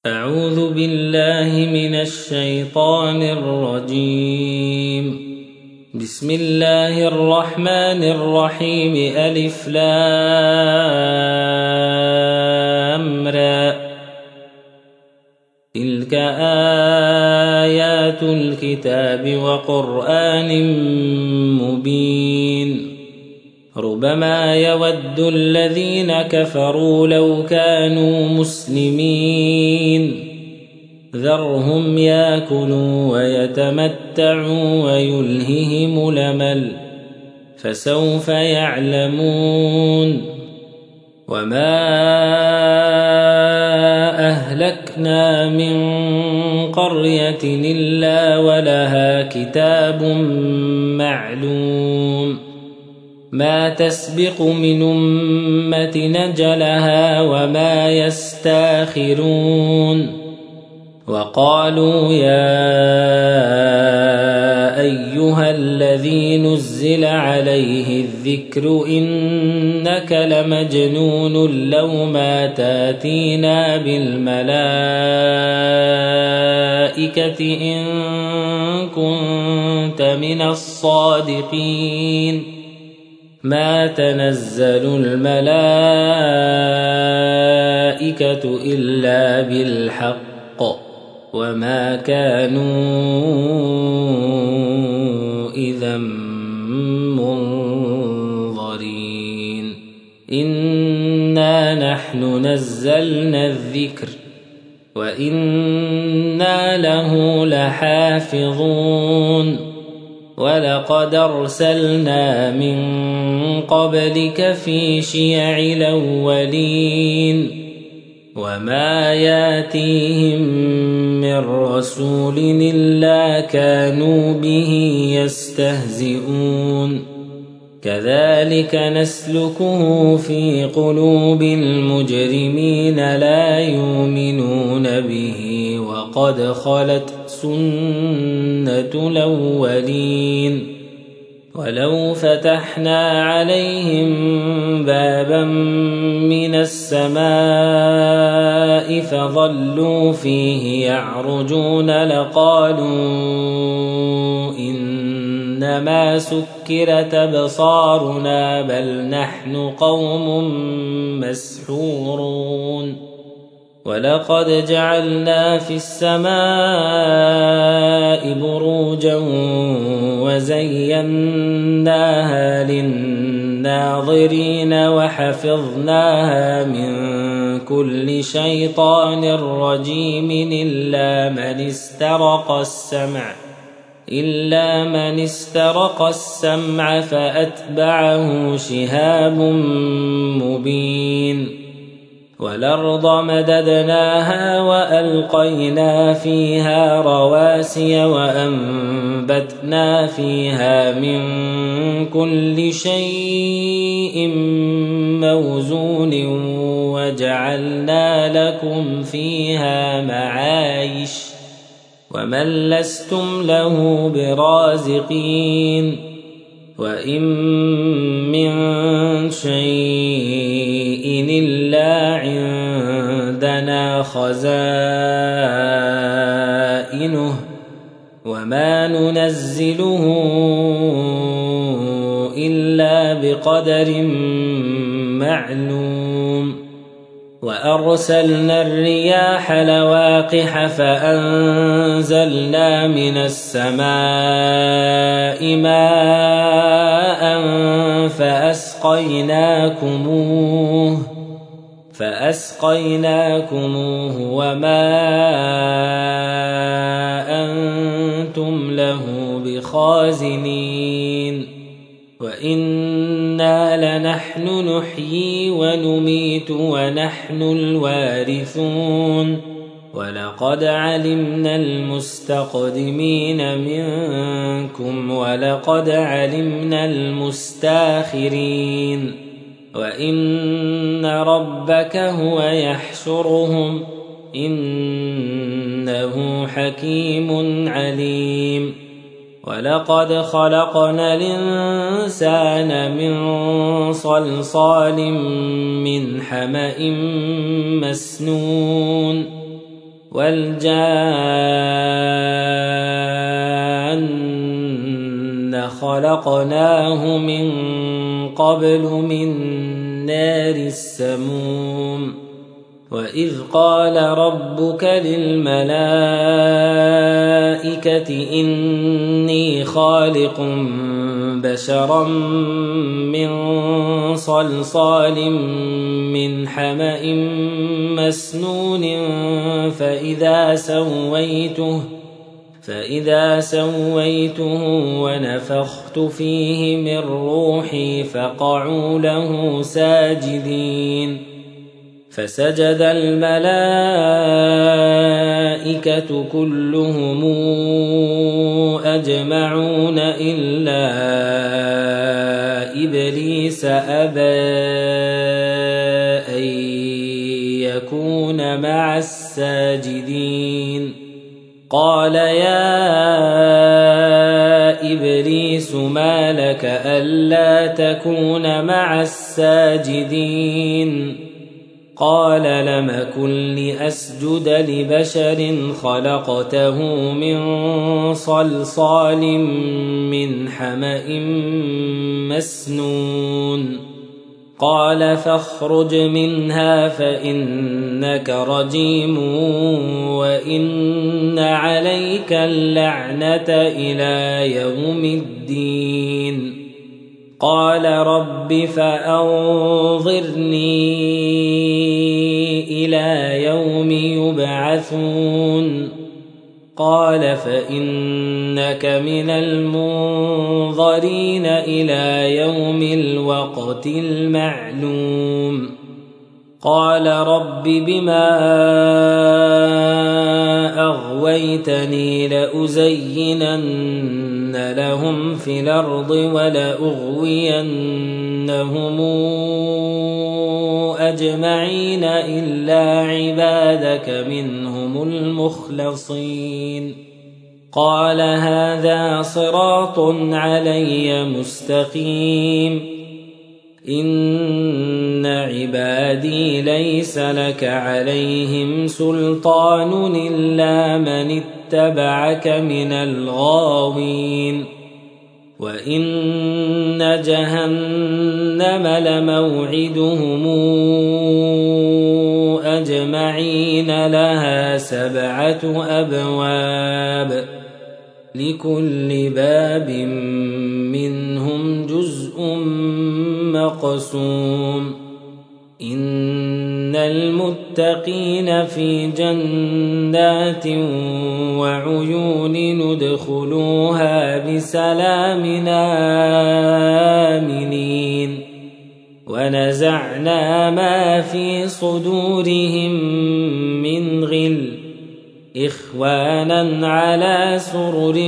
أعوذ بالله من الشيطان الرجيم. بسم الله الرحمن الرحيم. ألف لام را. تلك آيات الكتاب وقرآن مبين. ربما يود الذين كفروا لو كانوا مسلمين. ذرهم ياكلوا ويتمتعوا ويلههم الأمل فسوف يعلمون. وما أهلكنا من قرية إلا ولها كتاب معلوم. ما تسبق من أمة نجلها وما يستاخرون. وقالوا يا أيها الذي نزل عليه الذكر إنك لمجنون لو ما تاتينا بالملائكة إن كنت من الصادقين. ما تنزل الملائكة إلا بالحق وما كانوا إذا منظرين. إنا نحن نزلنا الذكر وإنا له لحافظون. ولقد أرسلنا من قبلك في شيع الأولين. وما ياتيهم من رسول إلا كانوا به يستهزئون. كذلك نسلكه في قلوب المجرمين لا يؤمنون به وقد خلت سنة الأولين. ولو فتحنا عليهم بابا من السماء فظلوا فيه يعرجون لقالوا إنما سكرت أبصارنا بل نحن قوم مسحورون. ولقد جعلنا في السماء بروجا وزيناها للناظرين وحفظناها من كل شيطان رجيم إلا من استرق السمع فأتبعه شهاب مبين. والأرض مددناها وألقينا فيها رواسي وأنبتنا فيها من كل شيء موزون وجعلنا لكم فيها معايش ومن لستم له برازقين. وإن من شيء إلا عندنا خزائنه وما ننزله إلا بقدر معلوم. وأرسلنا الرياح لواقح فأنزلنا من السماء ماء فأسقيناكموه وما أنتم له بخازنين. وإنا لنحن نحيي ونميت ونحن الوارثون. ولقد علمنا المستقدمين منكم ولقد علمنا المستاخرين. وإن ربك هو يحشرهم إنه حكيم عليم. ولقد خلقنا الإنسان من صلصال من حمأ مسنون والجان خلقناه من قبل من نار السموم وإذ قال ربك للملائكة إني خالق بشرا من صلصال من حمأ مسنون فإذا سويته ونفخت فيه من روحي فقعوا له ساجدين فسجد الملائكة كلهم أجمعون إلا إبليس أبى أن يكون مع الساجدين قال يا إبليس ما لك ألا تكون مع الساجدين قال لم أكن لأسجد لبشر خلقته من صلصال من حمأ مسنون قال فاخرج منها فإنك رجيم وإن عليك اللعنة إلى يوم الدين قال رب فأنظرني إلى يوم يبعثون قال فإنك من المنظرين إلى يوم الوقت المعلوم قال رب بما أغويتني لأزينن لهم في الأرض ولأغوينهم أجمعين إلا عبادك منهم المخلصين قال هذا صراط علي مستقيم إن عبادي ليس لك عليهم سلطان إلا من اتبعك من الغاوين وإن جهنم لموعدهم أجمعين لها 7 أبواب لكل باب منهم جزء مقسوم إن المتقين في جنات وعيون ندخلوها بسلام آمنين ونزعنا ما في صدورهم من غل إخوانا على سرر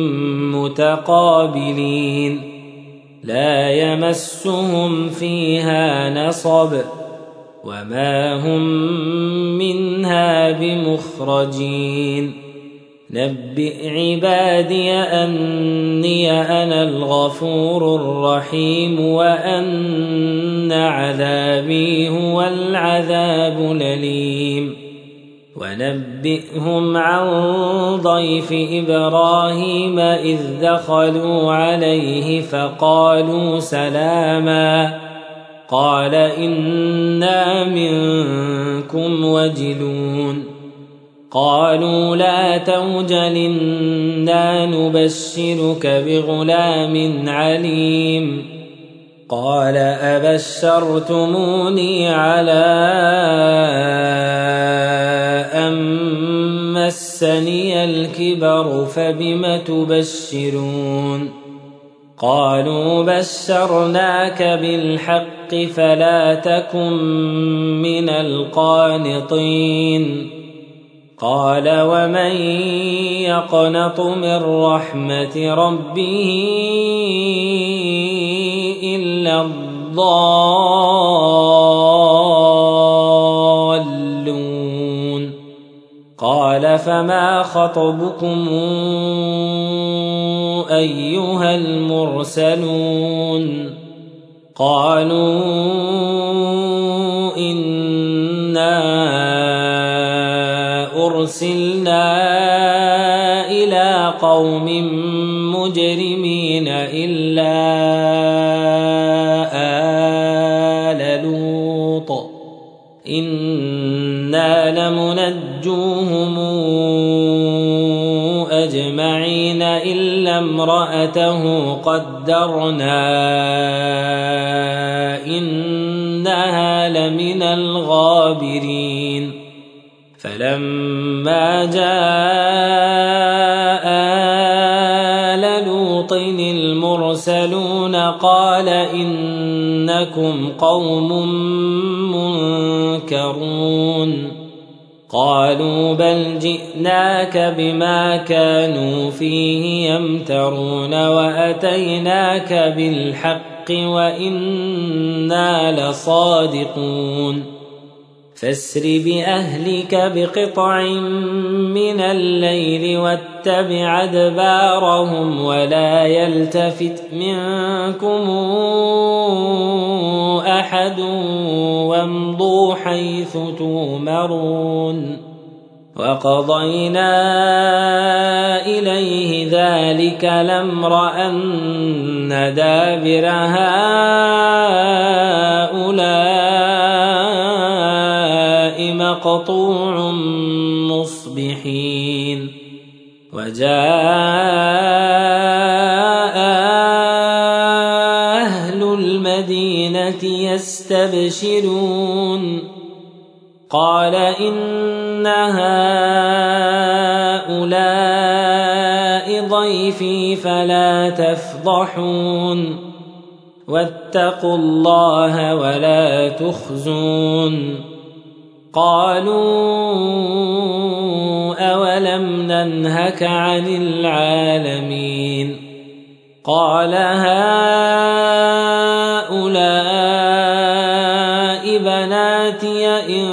متقابلين لا يمسهم فيها نصب وما هم منها بمخرجين نبئ عبادي أني أنا الغفور الرحيم وأن عذابي هو العذاب الأليم ونبئهم عن ضيف إبراهيم إذ دخلوا عليه فقالوا سلاما قال إنا منكم وجلون قالوا لا توجل إنا نبشرك بغلام عليم قال أبشرتموني على أن مسني الكبر فبم تبشرون قالوا بشرناك بالحق فلا تكن من القانطين قال ومن يقنط من رحمة ربه إلا الضالون قال فما خطبكم أيها المرسلون قالوا إنا أرسلنا إلى قوم مجرمين إلا آل لوط إنا لمنجوهم أجمعين إلا امرأته قدرنا إنها لمن الغابرين فلما جاء آل لوط المرسلون قال إنكم قوم منكرون قالوا بل جئناك بما كانوا فيه يمترون وأتيناك بالحق وإنا لصادقون فاسر بأهلك بقطع من الليل واتبع أدبارهم ولا يلتفت منكم أحد وامضوا حيث تؤمرون وقضينا إليه ذلك الأمر أن دابر هؤلاء مقطوع مصبحين وجاء أهل المدينة يستبشرون قال إن هؤلاء ضيفي فلا تفضحون واتقوا الله ولا تخزون قالوا أولم ننهك عن العالمين قال هؤلاء بناتي إن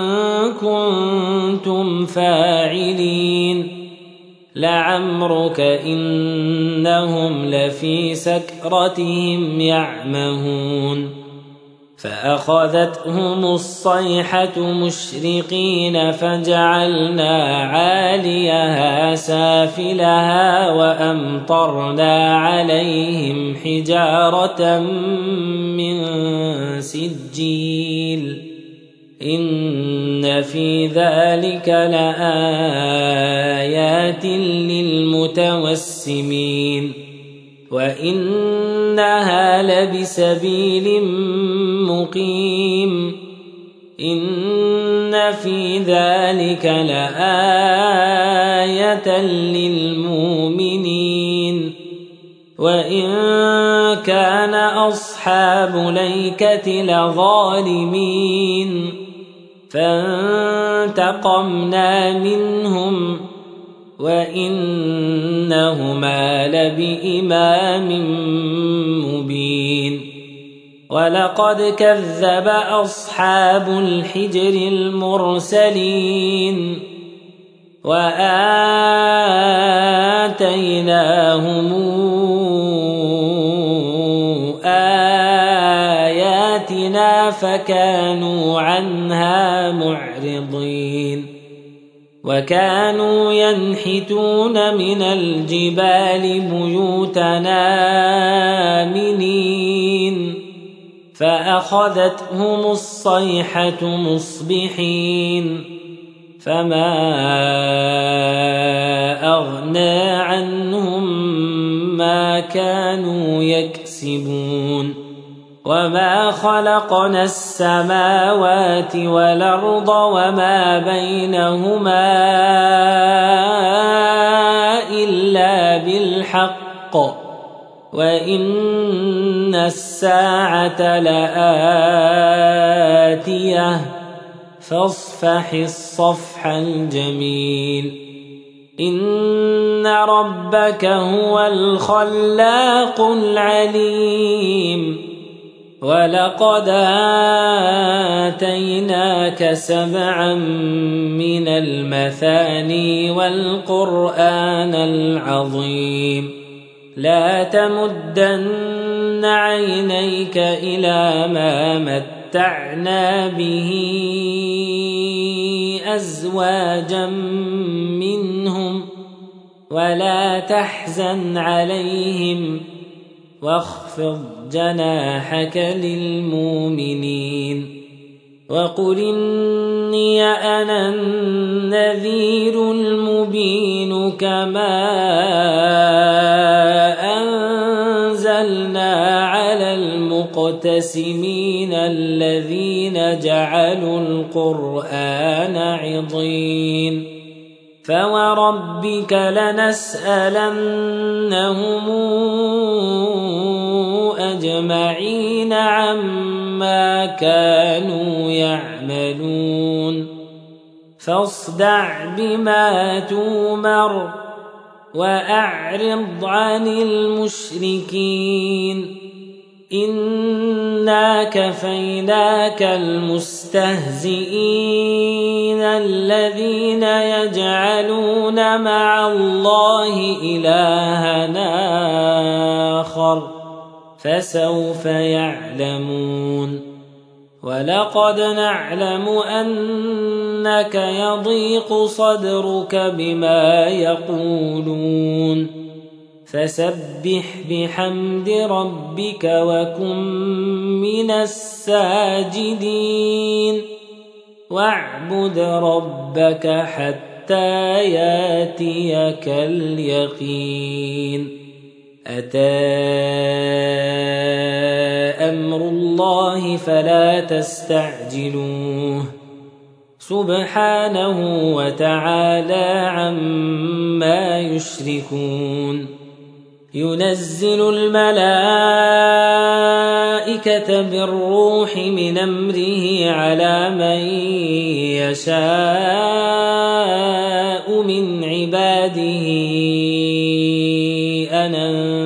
كنتم فاعلين لعمرك إنهم لفي سكرتهم يعمهون فأخذتهم الصيحة مشرقين فجعلنا عاليها سافلها وأمطرنا عليهم حجارة من سجيل إن في ذلك لآيات للمتوسمين وإنها لبسبيل مقيم إن في ذلك لآية للمؤمنين وإن كان أصحاب ليكة لظالمين فانتقمنا منهم وإنهما لبإمام مبين ولقد كذب أصحاب الحجر المرسلين وآتيناهم آياتنا فكانوا عنها معرضين وكانوا ينحتون من الجبال بيوتنا آمنين فأخذتهم الصيحة مصبحين فما أغنى عنهم ما كانوا يكسبون وما خلقنا السماوات والأرض وما بينهما إلا بالحق وإن الساعة لآتية فاصفح الصفح الجميل إن ربك هو الخلاق العليم ولقد آتيناك 7 من المثاني والقرآن العظيم لا تمدن عينيك إلى ما ومتعنا به أزواجا منهم ولا تحزن عليهم واخفض جناحك للمؤمنين وقل إني أنا النذير المبين كما أنزلنا على المقتسمين الذين جعلوا القرآن عضين فوربك لنسألنهم أجمعين عما كانوا يعملون فاصدع بما تؤمر وأعرض عن المشركين إنا كفيناك المستهزئين الذين يجعلون مع الله إلهًا آخر فسوف يعلمون ولقد نعلم أنك يضيق صدرك بما يقولون فسبح بحمد ربك وكن من الساجدين واعبد ربك حتى ياتيك اليقين أتى أمر الله فلا تستعجلوه سبحانه وتعالى عما يشركون ينزل الملائكة بالروح من أمره على من يشاء من عباده أن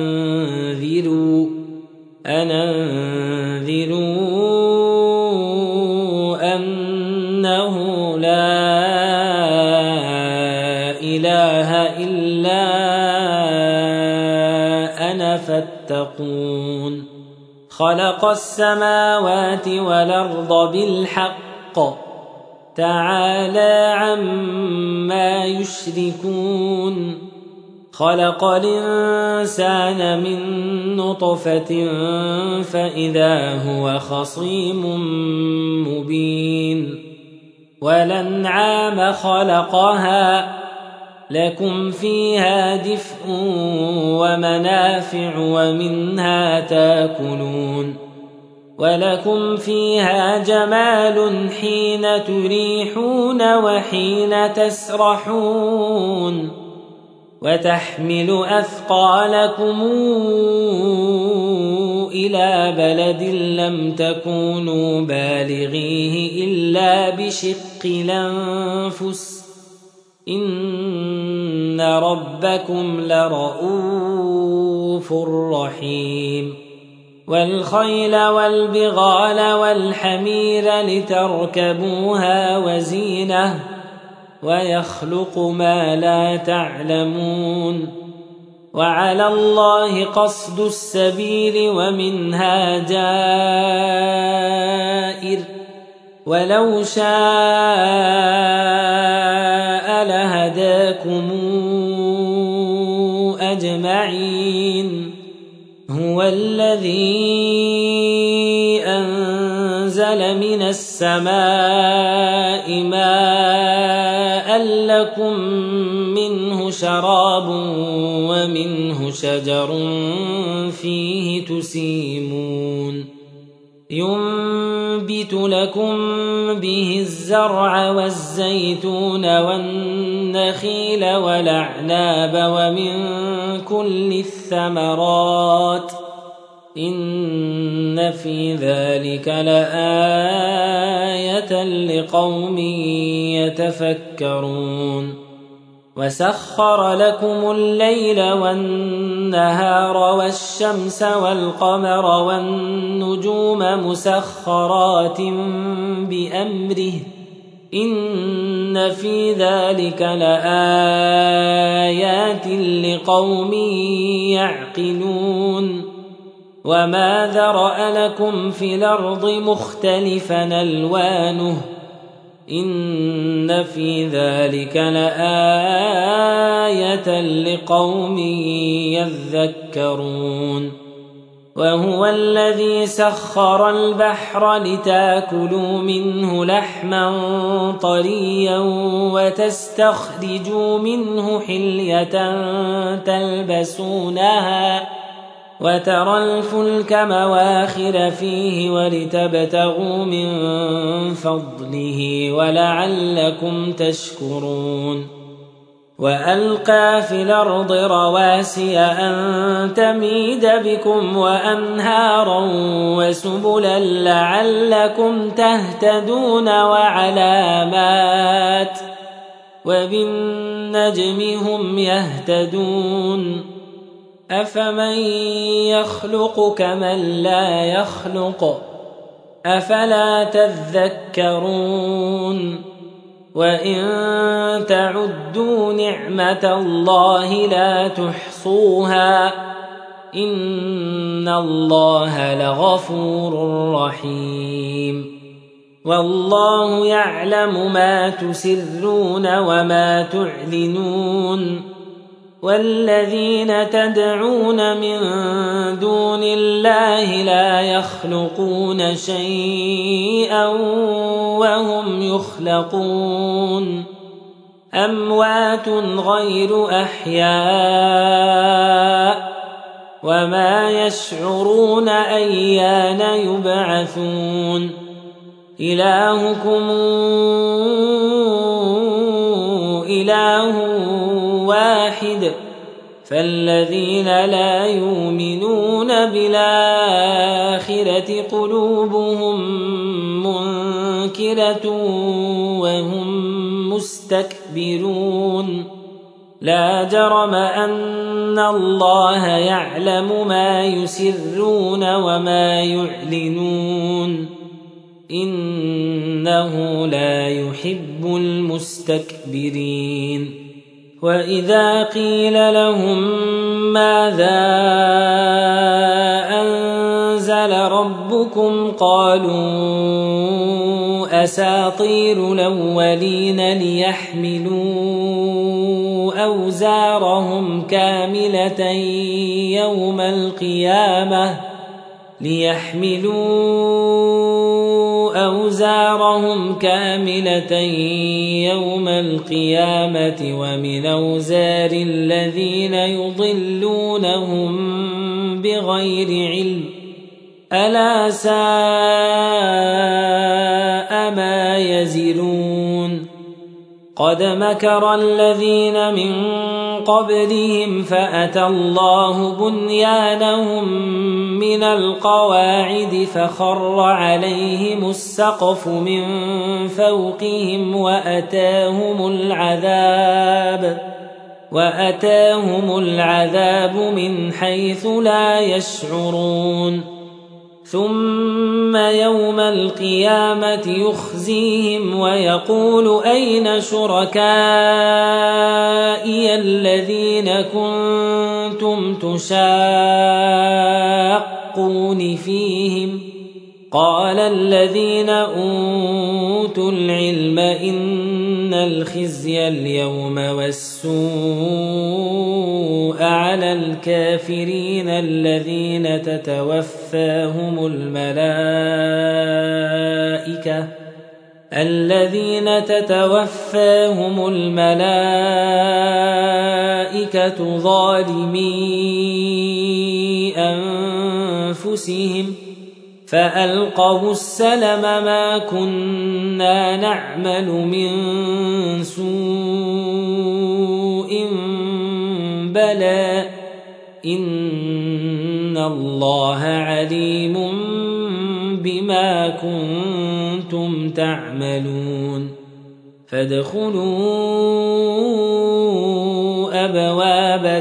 أنذروا أنه لا إله إلا أنا فاتقون خلق السماوات والأرض بالحق تعالى عما يشركون خلق الإنسان من نطفة فإذا هو خصيم مبين والأنعام خلقها لكم فيها دفء ومنافع ومنها تاكلون ولكم فيها جمال حين تريحون وحين تسرحون وتحمل أثقالكم إلى بلد لم تكونوا بالغيه إلا بشق الأنفس إن ربكم لرؤوف رحيم والخيل والبغال والحمير لتركبوها وزينة ويخلق ما لا تعلمون وعلى الله قصد السبيل ومنها جائر ولو شاء لهداكم أجمعين هو الذي أنزل من السماء ماء لكم منه شراب ومنه شجر فيه تسيمون ينبت لكم به الزرع والزيتون والنخيل والأعناب ومن كل الثمرات إن في ذلك لآية لقوم يتفكرون وسخر لكم الليل والنهار والشمس والقمر والنجوم مسخرات بأمره إن في ذلك لآيات لقوم يعقلون وما ذرأ لكم في الأرض مختلفا ألوانه إن في ذلك لآية لقوم يذكرون وهو الذي سخر البحر لتاكلوا منه لحما طريا وتستخرجوا منه حلية تلبسونها وترى الفلك مواخر فيه ولتبتغوا من فضله ولعلكم تشكرون وألقى في الأرض رواسي أن تميد بكم وأنهارا وسبلا لعلكم تهتدون وعلامات وبالنجم هم يهتدون أفمن يخلق كمن لا يخلق أفلا تذكرون وإن تعدوا نعمة الله لا تحصوها إن الله لغفور رحيم والله يعلم ما تسرون وما تعلنون والذين تدعون من دون الله لا يخلقون شيئا وهم يخلقون أموات غير أحياء وما يشعرون أيان يبعثون إلهكم إله واحد فالذين لا يؤمنون بالآخرة قلوبهم منكرة وهم مستكبرون لا جرم أن الله يعلم ما يسرون وما يعلنون إنه لا يحب المستكبرين وإذا قيل لهم ماذا أنزل ربكم قالوا أساطير الأولين ليحملوا أوزارهم كاملة يوم القيامة ومن أوزار الذين يضلونهم بغير علم ألا ساء ما يزرون قد مكر الذين من قبلهم فأتى الله بنيانهم من القواعد فخر عليهم السقف من فوقهم وأتاهم العذاب من حيث لا يشعرون ثم يوم القيامة يخزيهم ويقول أين شركائي الذين كنتم تشاقون فيهم قال الذين أوتوا العلم إن الخزي اليوم والسوء على الكافرين الذين تتوفاهم الملائكة ظالمي أنفسهم فألقوا السلم ما كنا نعمل من سوء بلى إن الله عليم بما كنتم تعملون فادخلوا أبواب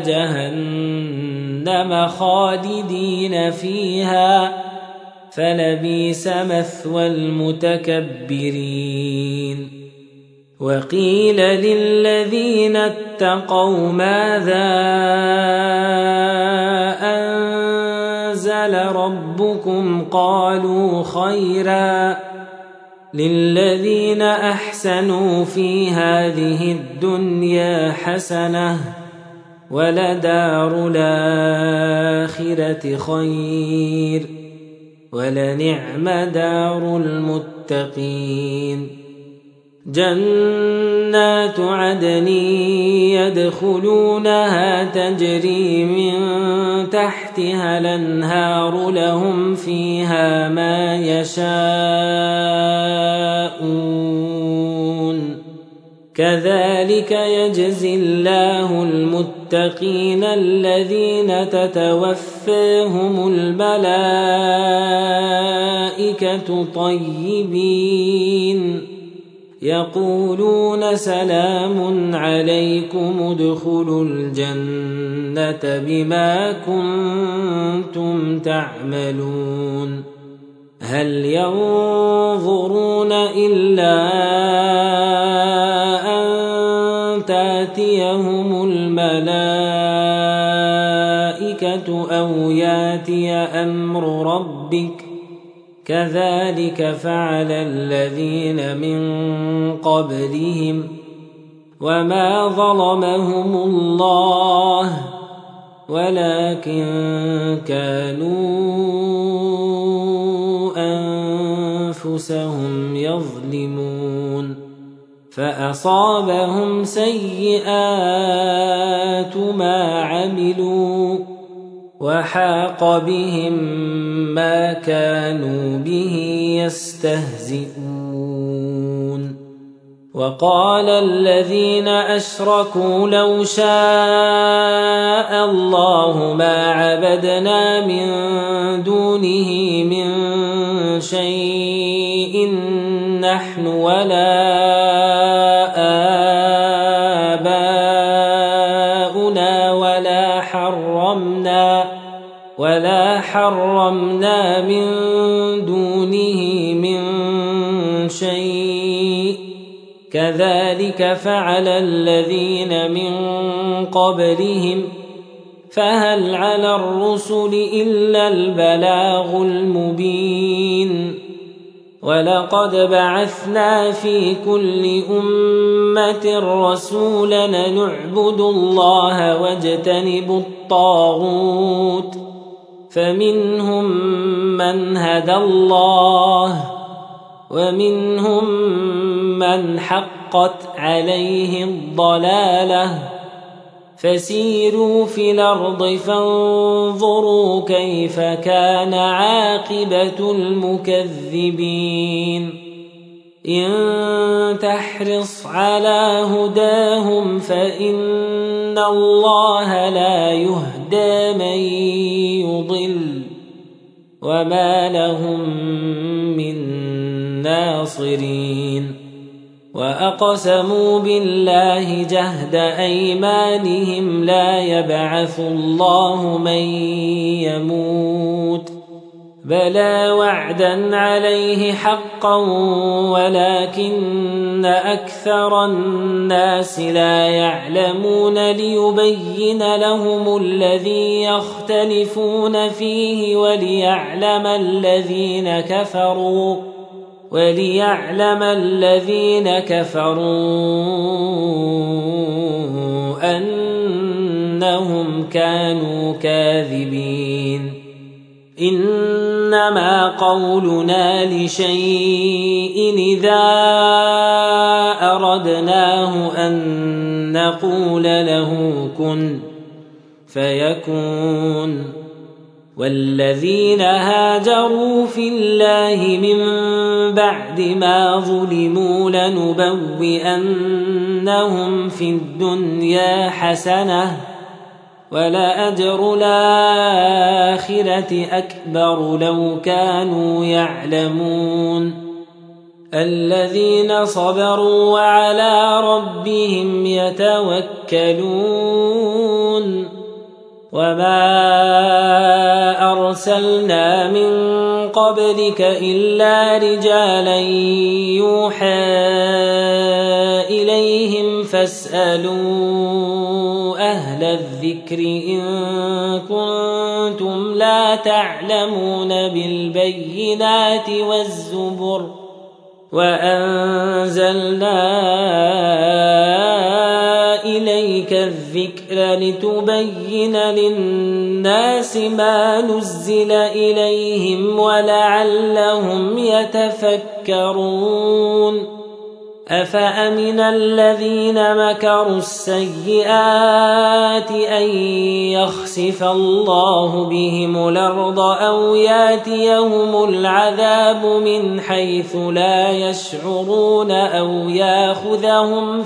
جهنم خالدين فيها فلبئس مثوى المتكبرين وقيل للذين اتقوا ماذا أنزل ربكم قالوا خيرا للذين أحسنوا في هذه الدنيا حسنة ولدار الآخرة خير ولنعم دار المتقين جنات عدن يدخلونها تجري من تحتها الأنهار لهم فيها ما يشاءون كذلك يجزي الله المتقين الذين تتوفاهم الملائكة طيبين يقولون سلام عليكم ادخلوا الجنة بما كنتم تعملون هل ينظرون إلا أن تأتيهم الملائكة أو يأتي أمر ربك كذلك فعل الذين من قبلهم وما ظلمهم الله ولكن كانوا أنفسهم يظلمون فأصابهم سيئات ما عملوا وحاق بهم ما كانوا به يستهزئون وقال الذين أشركوا لو شاء الله ما عبدنا من دونه من شيء نحن ولا آباؤنا ولا حرمنا من دونه من شيء كذلك فعل الذين من قبلهم فهل على الرسل إلا البلاغ المبين ولقد بعثنا في كل أمة رسولا نعبد الله واجتنب الطاغوت فمنهم من هدى الله ومنهم من حقت عليه الضلالة فسيروا في الأرض فانظروا كيف كان عاقبة المكذبين إن تحرص على هداهم فإن الله لا يهدى من يضل وما لهم من ناصرين وأقسموا بالله جهد أيمانهم لا يبعث الله من يموت بلى وعدا عليه حقا ولكن أكثر الناس لا يعلمون ليبين لهم الذي يختلفون فيه وليعلم الذين كفروا أنهم كانوا كاذبين إنما قولنا لشيء إذا أردناه أن نقول له كن فيكون والذين هاجروا في الله من بعد ما ظلموا لنبوئنهم في الدنيا حسنة ولأجر الآخرة أكبر لو كانوا يعلمون الذين صبروا وعلى ربهم يتوكلون وما أرسلنا من قبلك إلا رجالا يوحى إليهم فاسألوا أهل الذكر إن كنتم لا تعلمون بالبينات والزبر وأنزلنا إليك الذكر لتبين للناس ما نزل إليهم ولعلهم يتفكرون أفأمن الذين مكروا السيئات أن يخسف الله بهم الأرض أو ياتيهم العذاب من حيث لا يشعرون أو ياخذهم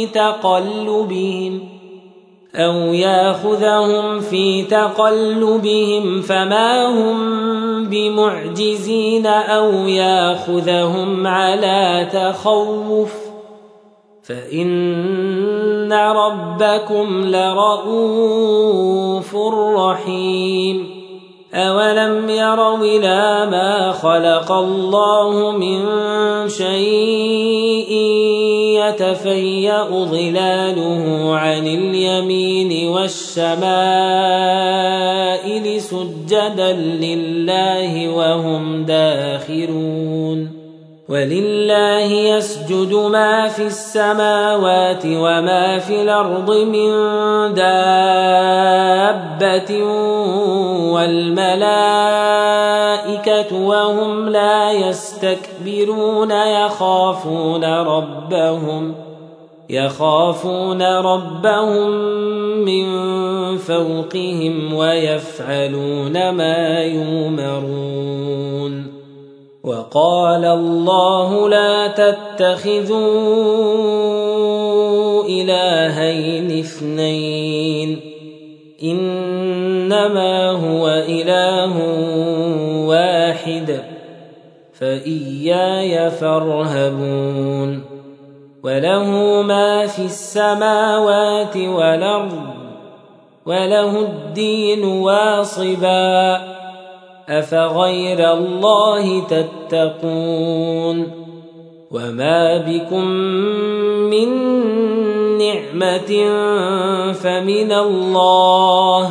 في تقلبهم فما هم بمعجزين أو ياخذهم على تخوف فإن ربكم لرؤوف رحيم أولم يروا إلى ما خلق الله من شيء يتفيأ ظلاله عن اليمين والشمائل سجدا لله وهم داخرون ولله يسجد ما في السماوات وما في الأرض من دابة والملائكة وهم لا يستكبرون يخافون ربهم من فوقهم ويفعلون ما يؤمرون وقال الله لا تتخذوا إلهين اثنين إنما هو إله واحد فإياي فارهبون وله ما في السماوات والأرض وله الدين واصبا أفغير الله تتقون وما بكم من نعمة فمن الله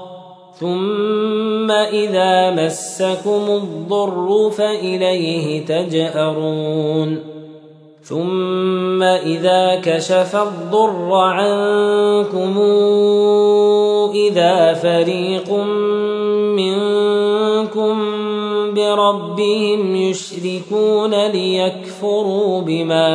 ثم إذا مسكم الضر فإليه تجأرون ثم إذا كشف الضر عنكم إذا فريق منكم بربهم يشركون ليكفروا بما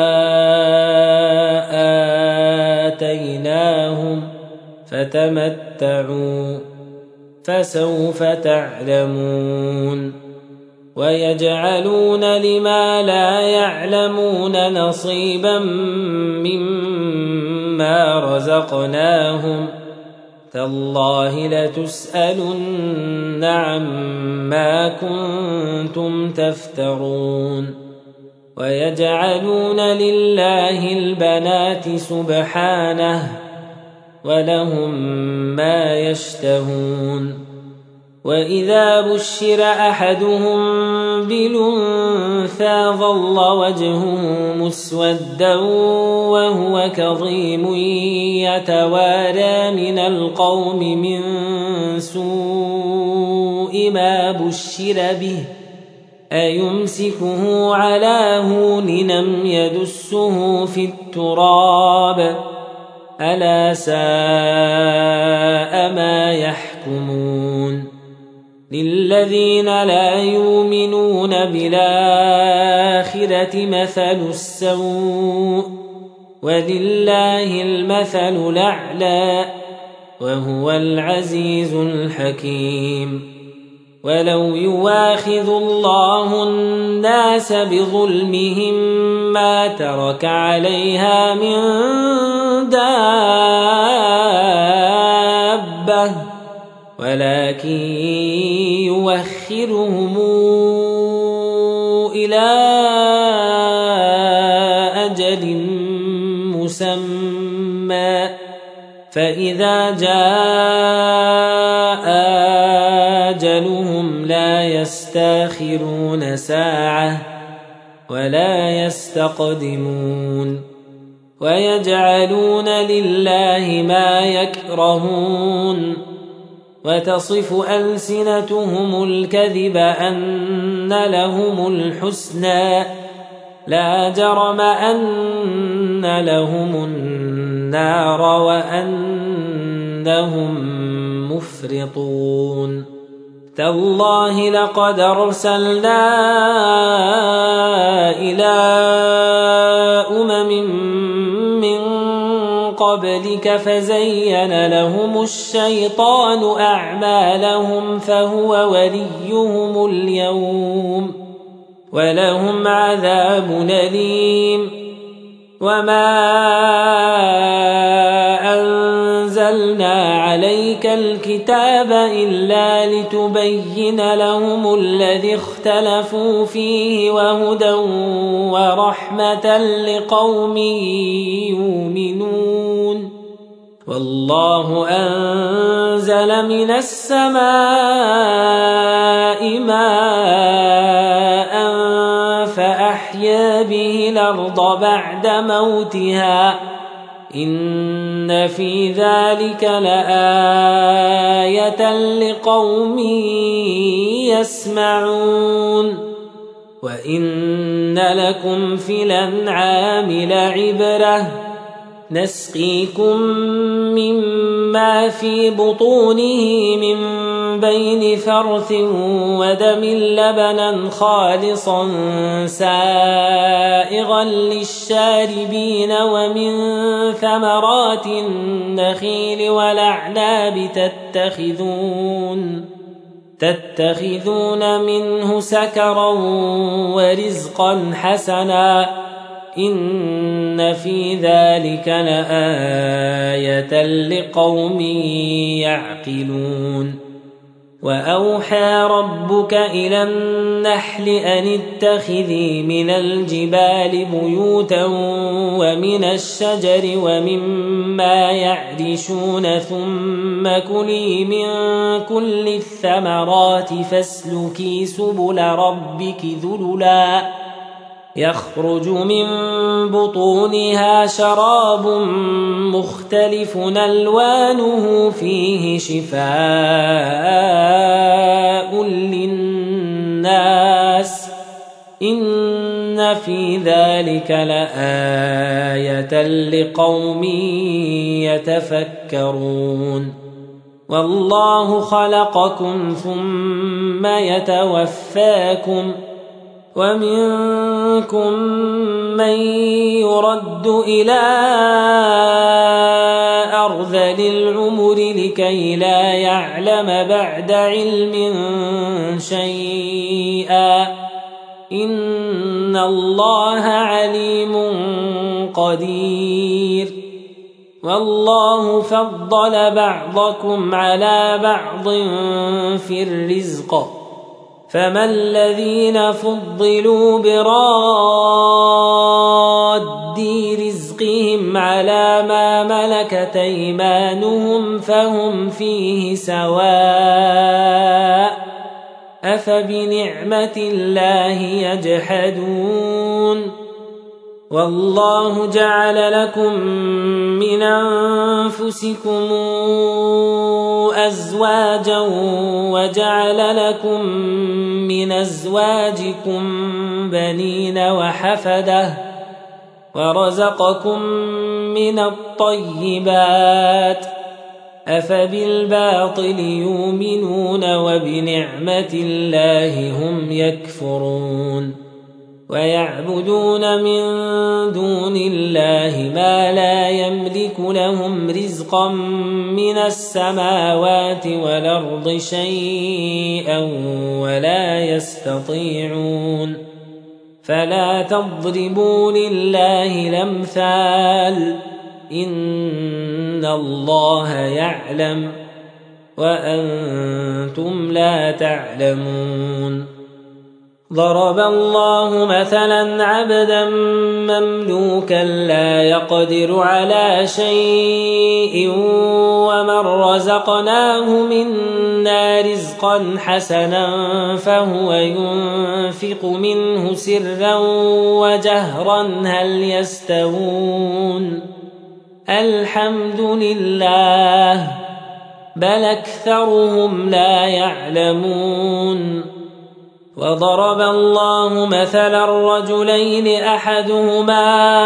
آتيناهم فتمتعوا فسوف تعلمون ويجعلون لما لا يعلمون نصيبا مما رزقناهم تالله لتسألن عما كنتم تفترون ويجعلون لله البنات سبحانه ولهم ما يشتهون وإذا بشر أحدهم بالأنثى ظل وجهه مسودا وهو كظيم يتوارى من القوم من سوء ما بشر به أيمسكه على هون أم يدسه في التراب ألا ساء ما يحكمون للذين لا يؤمنون بالآخرة مثل السوء ولله المثل الأعلى وهو العزيز الحكيم ولو يواخذ الله الناس بظلمهم ما ترك عليها من دابة ولكن يوخرهم إلى أجل مسمى فإذا جاء أجلهم لا يستاخرون ساعة ولا يستقدمون ويجعلون لله ما يكرهون وتصف ألسنتهم الكذب أن لهم الحسنى لا جرم أن لهم النار وأنهم مفرطون تالله لقد أرسلنا إلى من قبلك فزين لهم الشيطان أعمالهم فهو وليهم اليوم ولهم عذاب أليم وما أنزلنا عليك الكتاب إلا لتبين لهم الذي اختلفوا فيه وهدى ورحمة لقوم يؤمنون والله أنزل من السماء ماء فأحيا به الأرض بعد موتها إن في ذلك لآية لقوم يسمعون وإن لكم في الأنعام لعبرة نسقيكم مما في بطونه من بين فرث ودم لبنا خالصا سائغا للشاربين ومن ثمرات النخيل والأعناب تتخذون منه سكرا ورزقا حسنا إن في ذلك لآية لقوم يعقلون وأوحى ربك إلى النحل أن اتخذي من الجبال بيوتا ومن الشجر ومما يعرشون ثم كلي من كل الثمرات فاسلكي سبل ربك ذللا يخرج من بطونها شراب مختلف ألوانه فيه شفاء للناس إن في ذلك لآية لقوم يتفكرون والله خلقكم ثم يتوفاكم ومنكم من يرد إلى أرذل العمر لكي لا يعلم بعد علم شيئا إن الله عليم قدير والله فضل بعضكم على بعض في الرزق فما الذين فضلوا براد رزقهم على ما ملكت أيمانهم فهم فيه سواء أفبنعمة الله يجحدون والله جعل لكم من أنفسكم أزواجا وجعل لكم من أزواجكم بنين وحفدة ورزقكم من الطيبات أفبالباطل يؤمنون وبنعمة الله هم يكفرون ويعبدون من دون الله ما لا يملك لهم رزقا من السماوات والأرض شيئا ولا يستطيعون فلا تضربوا لله الأمثال إن الله يعلم وأنتم لا تعلمون ضرب الله مثلا عبدا مملوكا لا يقدر على شيء ومن رزقناه منا رزقا حسنا فهو ينفق منه سرا وجهرا هل يستوون الحمد لله بل أكثرهم لا يعلمون وضرب الله مثلا الرجلين أحدهما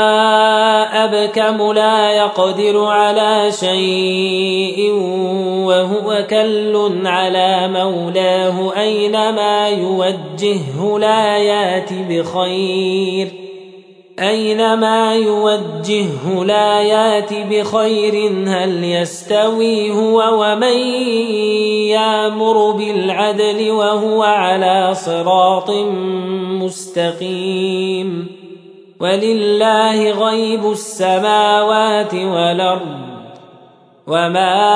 أبكم لا يقدر على شيء وهو كل على مولاه أينما يوجهه لا يات بخير هل يستوي هو ومن يأمر بالعدل وهو على صراط مستقيم ولله غيب السماوات والأرض وما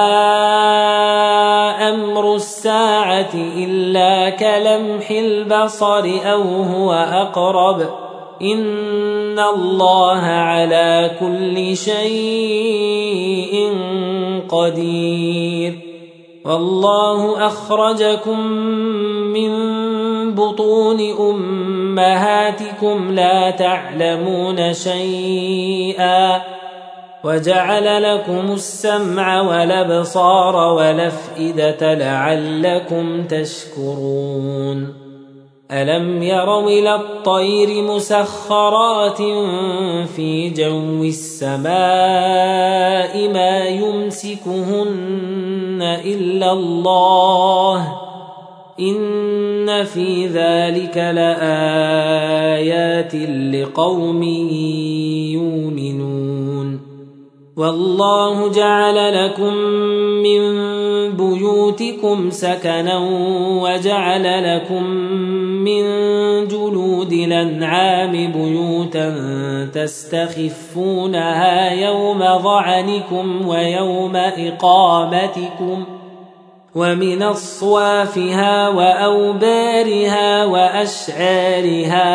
أمر الساعة إلا كلمح البصر أو هو أقرب إن الله على كل شيء قدير والله أخرجكم من بطون أمهاتكم لا تعلمون شيئا وجعل لكم السمع والأبصار والأفئدة لعلكم تشكرون ألم يروا إلى الطير مسخرات في جو السماء ما يمسكهن إلا الله إن في ذلك لآيات لقوم يؤمنون والله جعل لكم من بيوتكم سكنا وجعل لكم من جلود الأنعام بيوتا تستخفونها يوم ظعنكم ويوم إقامتكم ومن أصوافها وأوبارها وأشعارها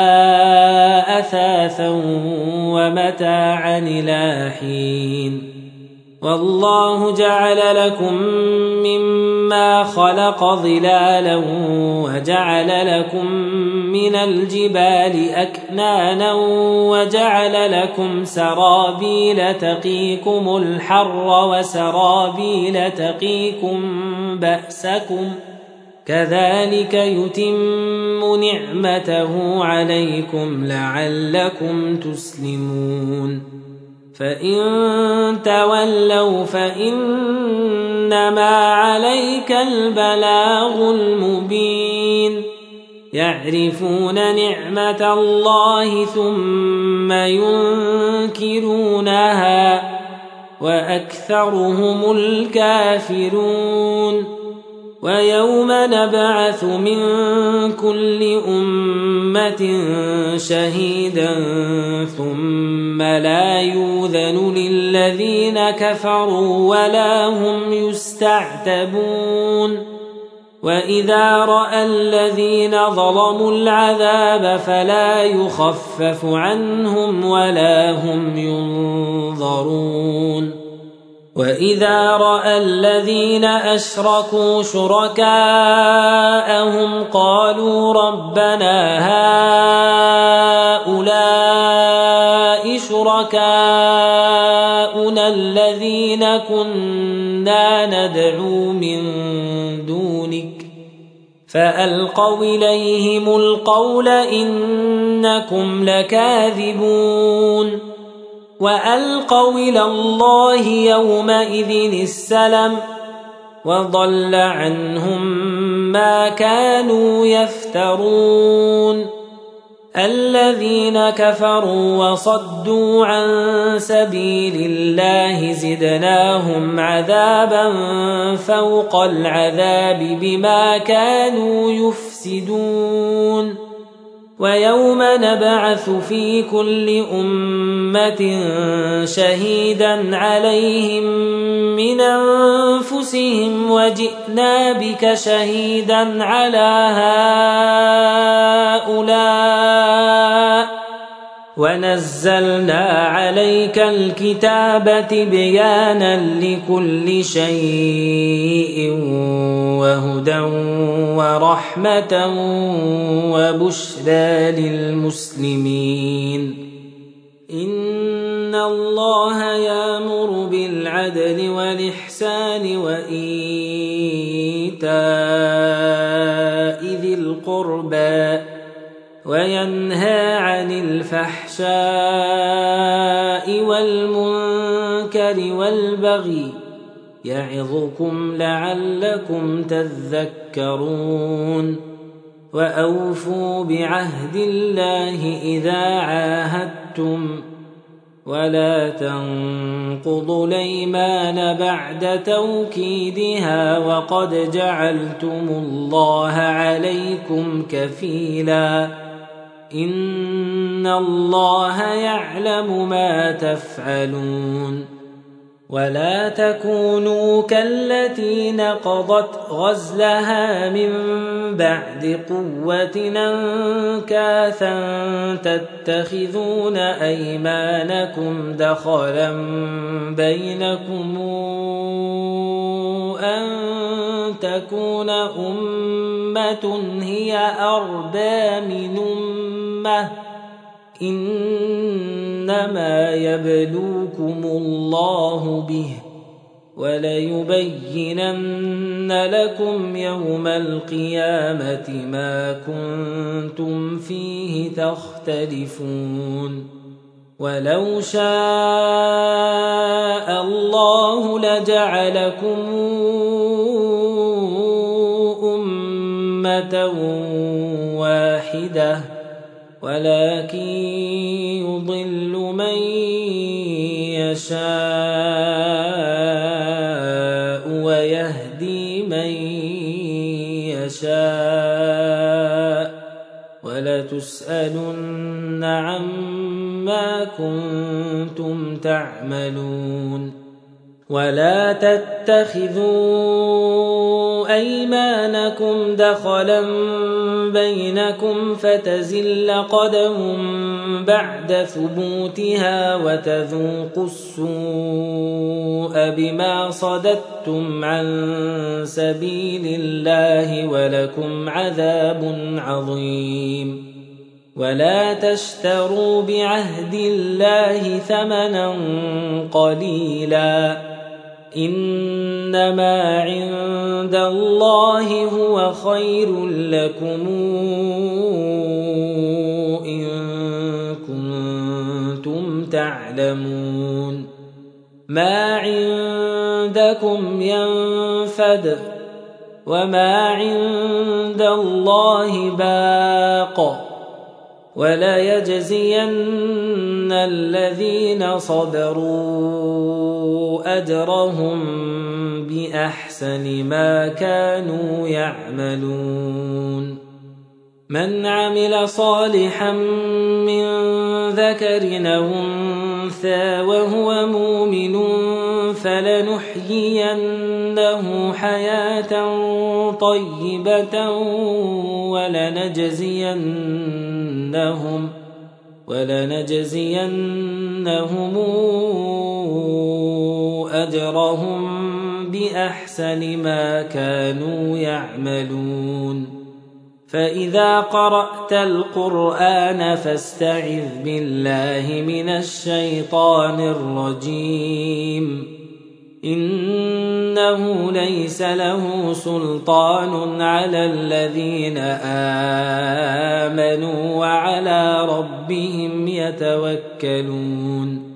أثاثا ومتاعا إلى حين والله جعل لكم مما خلق ظلالا وجعل لكم من الجبال أكنانا وجعل لكم سرابيل تقيكم الحر وسرابيل تقيكم بأسكم كذلك يتم نعمته عليكم لعلكم تسلمون فإن تولوا فإنما عليك البلاغ المبين يعرفون نعمة الله ثم ينكرونها وأكثرهم الكافرون ويوم نبعث من كل أمة شهيدا ثم لا يؤذن للذين كفروا ولا هم يستعتبون وإذا رأى الذين ظلموا العذاب فلا يخفف عنهم ولا هم ينظرون وإذا رأى الذين أشركوا شركاءهم قالوا ربنا هؤلاء شركاؤنا الذين كنا ندعو من دونك فألقوا إليهم القول إنكم لكاذبون وألقوا إلى الله يومئذ السلم وضل عنهم ما كانوا يفترون الذين كفروا وصدوا عن سبيل الله زدناهم عذابا فوق العذاب بما كانوا يفسدون ويوم نبعث في كل أمة شهيدا عليهم من أنفسهم وجئنا بك شهيدا على هؤلاء ونزلنا عليك الكتاب تبيانا لكل شيء وهدى ورحمة وبشرى للمسلمين إن الله يأمر بالعدل والإحسان وإيتاء ذي القربى وينهى عن الفحشاء والمنكر والبغي يعظكم لعلكم تذكرون وأوفوا بعهد الله إذا عاهدتم ولا تنقضوا الأيمان بعد توكيدها وقد جعلتم الله عليكم كفيلا إن الله يعلم ما تفعلون ولا تكونوا كالتي نقضت غزلها من بعد قوة أنكاثا تتخذون أيمانكم دخلا بينكم أن تكون أمة هي أربى من أمة إنما يبلوكم الله به وليبينن لكم يوم القيامة ما كنتم فيه تختلفون ولو شاء الله لجعلكم أمة واحدة ولكن يضل من يشاء ويهدي من يشاء ولتسألن عما كنتم تعملون ولا تتخذوا أيمانكم دخلا بينكم فتزل قدم بعد ثبوتها وتذوقوا السوء بما صددتم عن سبيل الله ولكم عذاب عظيم ولا تشتروا بعهد الله ثمنا قليلا إنما عند الله هو خير لكم إن كنتم تعلمون ما عندكم ينفد وما عند الله باق وليجزين الذين صبروا أجرهم بأحسن ما كانوا يعملون من عمل صالحا من ذكر أو أنثى وهو مؤمن فلنحيينه حياة طيبة ولنجزينهم أجرهم بأحسن ما كانوا يعملون فإذا قرأت القرآن فاستعذ بالله من الشيطان الرجيم إنه ليس له سلطان على الذين آمنوا وعلى ربهم يتوكلون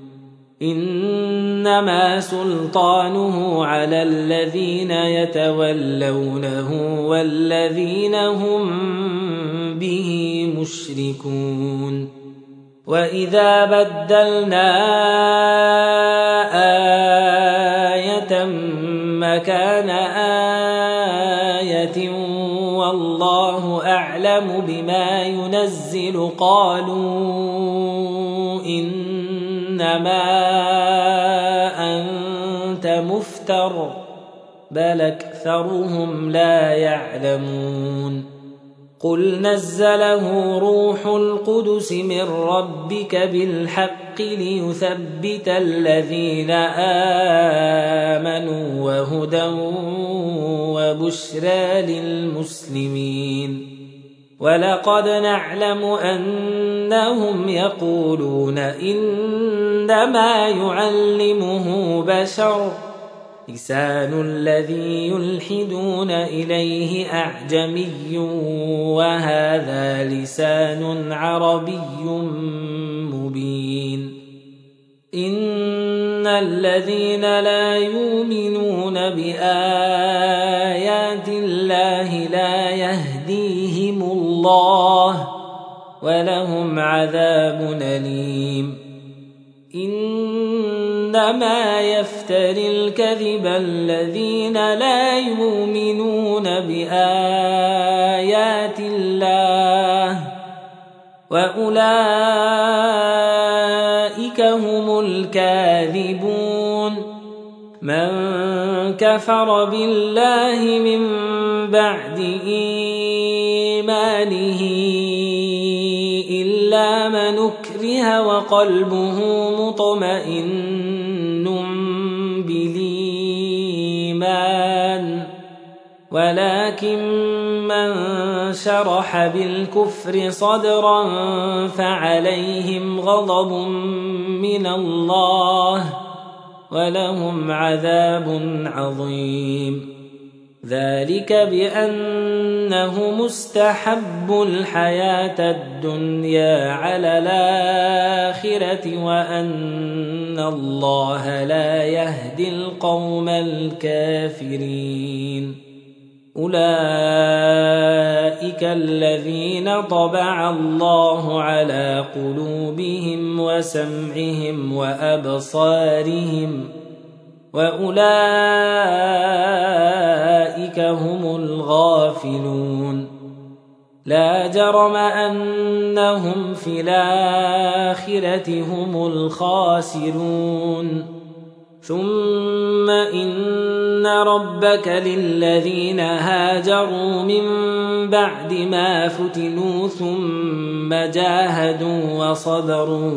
إنما سلطانه على الذين يتولونه والذين هم به مشركون وإذا بدلنا آية مكان آية والله الله أعلم بما ينزل قالوا إنما أنت مفتر بل أكثرهم لا يعلمون قل نزله روح القدس من ربك بالحق ليثبت الذين آمنوا وهدى وبشرى للمسلمين ولقد نعلم أنهم يقولون إنما يعلمه بشر لسان الذي يلحدون إليه أعجمي وهذا لسان عربي مبين إن الذين لا يؤمنون بآيات الله لا يهديهم الله ولهم عذاب أليم إنما يفتري الكذب الذين لا يؤمنون بآيات الله وأولئك هم الكاذبون من كفر بالله من بعد إيمانه إلا من أكره وقلبه مطمئن بالإيمان ولكن من شرح بالكفر صدرا فعليهم غضب من الله ولهم عذاب عظيم ذلك بأنه مستحب الحياة الدنيا على الآخرة وأن الله لا يهدي القوم الكافرين أولئك الذين طبع الله على قلوبهم وسمعهم وأبصارهم وأولئك هم الغافلون لا جرم أنهم في الآخرة هم الخاسرون ثم إن ربك للذين هاجروا من بعد ما فتنوا ثم جاهدوا وصبروا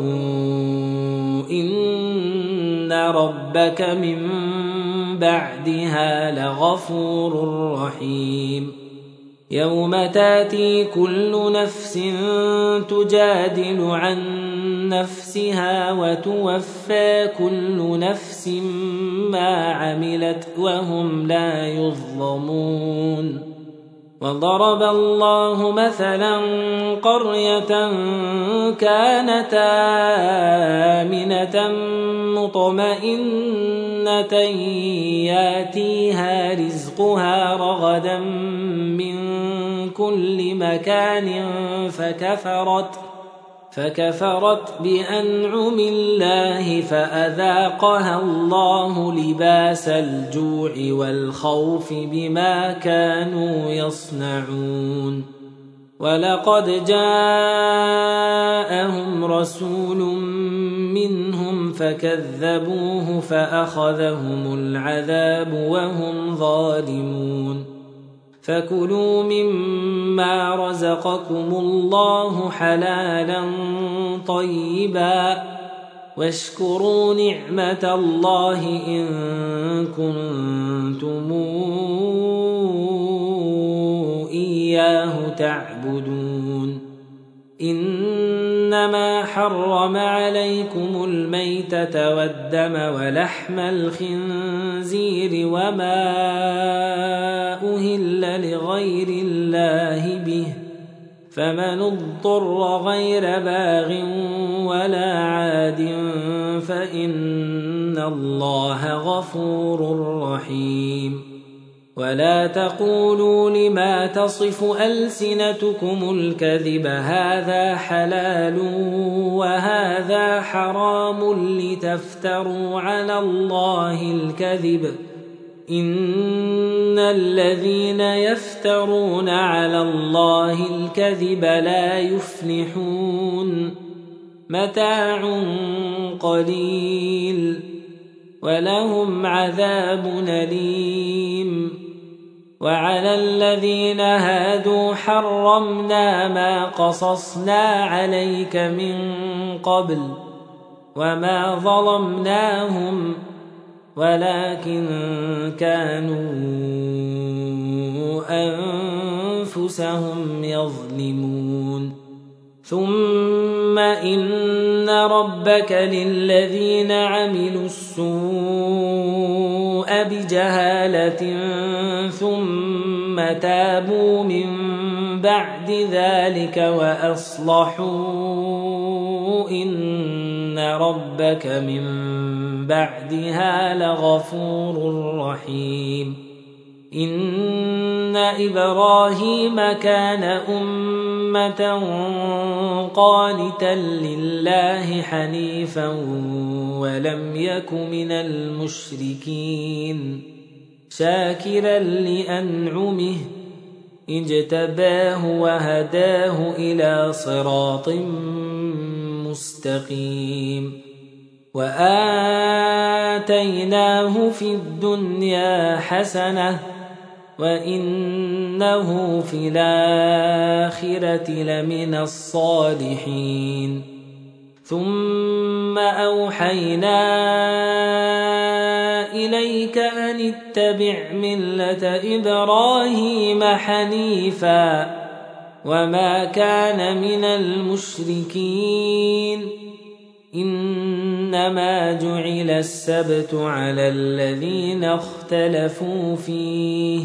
إن ربك من بعدها لغفور رحيم يوم تاتي كل نفس تجادل عن نفسها وتوفى كل نفس ما عملت وهم لا يظلمون وضرب الله مثلا قرية كانت آمنة مطمئنة ياتيها رزقها رغدا من كل مكان فكفرت بأنعم الله فأذاقها الله لباس الجوع والخوف بما كانوا يصنعون ولقد جاءهم رسول منهم فكذبوه فأخذهم العذاب وهم ظالمون فكلوا مما رزقكم الله حلالا طيبا واشكروا نعمة الله إن كنتم إياه تعبدون إنما حرم عليكم الميتة والدم ولحم الخنزير وما أهل لغير الله به فمن اضطر غير باغ ولا عاد فإن الله غفور رحيم ولا تقولوا لما تصف ألسنتكم الكذب هذا حلال وهذا حرام لتفتروا على الله الكذب إن الذين يفترون على الله الكذب لا يفلحون متاع قليل ولهم عذاب أليم وعلى الذين هادوا حرمنا ما قصصنا عليك من قبل وما ظلمناهم ولكن كانوا أنفسهم يظلمون ثم إن ربك للذين عملوا السوء بجهالة ثم تابوا من بعد ذلك وأصلحوا إن ربك من بعدها لغفور رحيم إن إبراهيم كان أمة قانتا لله حنيفا ولم يك من المشركين شاكرا لأنعمه اجتباه وهداه إلى صراط مستقيم وآتيناه في الدنيا حسنة وإنه في الآخرة لمن الصالحين ثم أوحينا إليك أن اتبع ملة إبراهيم حنيفا وما كان من المشركين إنما جعل السبت على الذين اختلفوا فيه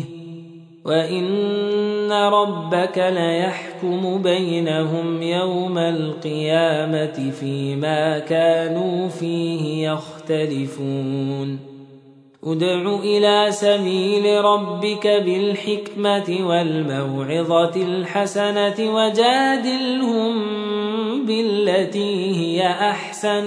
وإن ربك ليحكم بينهم يوم القيامة فيما كانوا فيه يختلفون ادع إلى سبيل ربك بالحكمة والموعظة الحسنة وجادلهم بالتي هي أحسن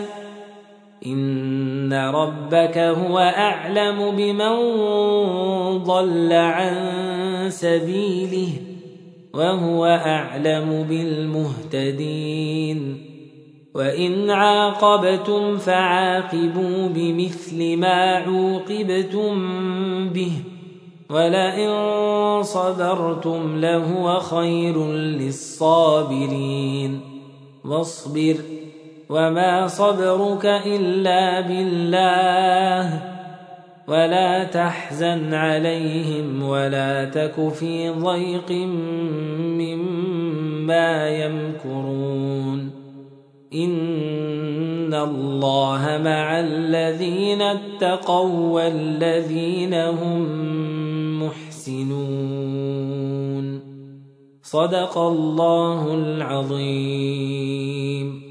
إن ربك هو أعلم بمن ضل عن سبيله وهو أعلم بالمهتدين وإن عاقبتم فعاقبوا بمثل ما عوقبتم به ولئن صبرتم لهو خير للصابرين واصبر وما صبرك إلا بالله ولا تحزن عليهم ولا تك في ضيق مما يمكرون إن الله مع الذين اتقوا والذين هم محسنون صدق الله العظيم.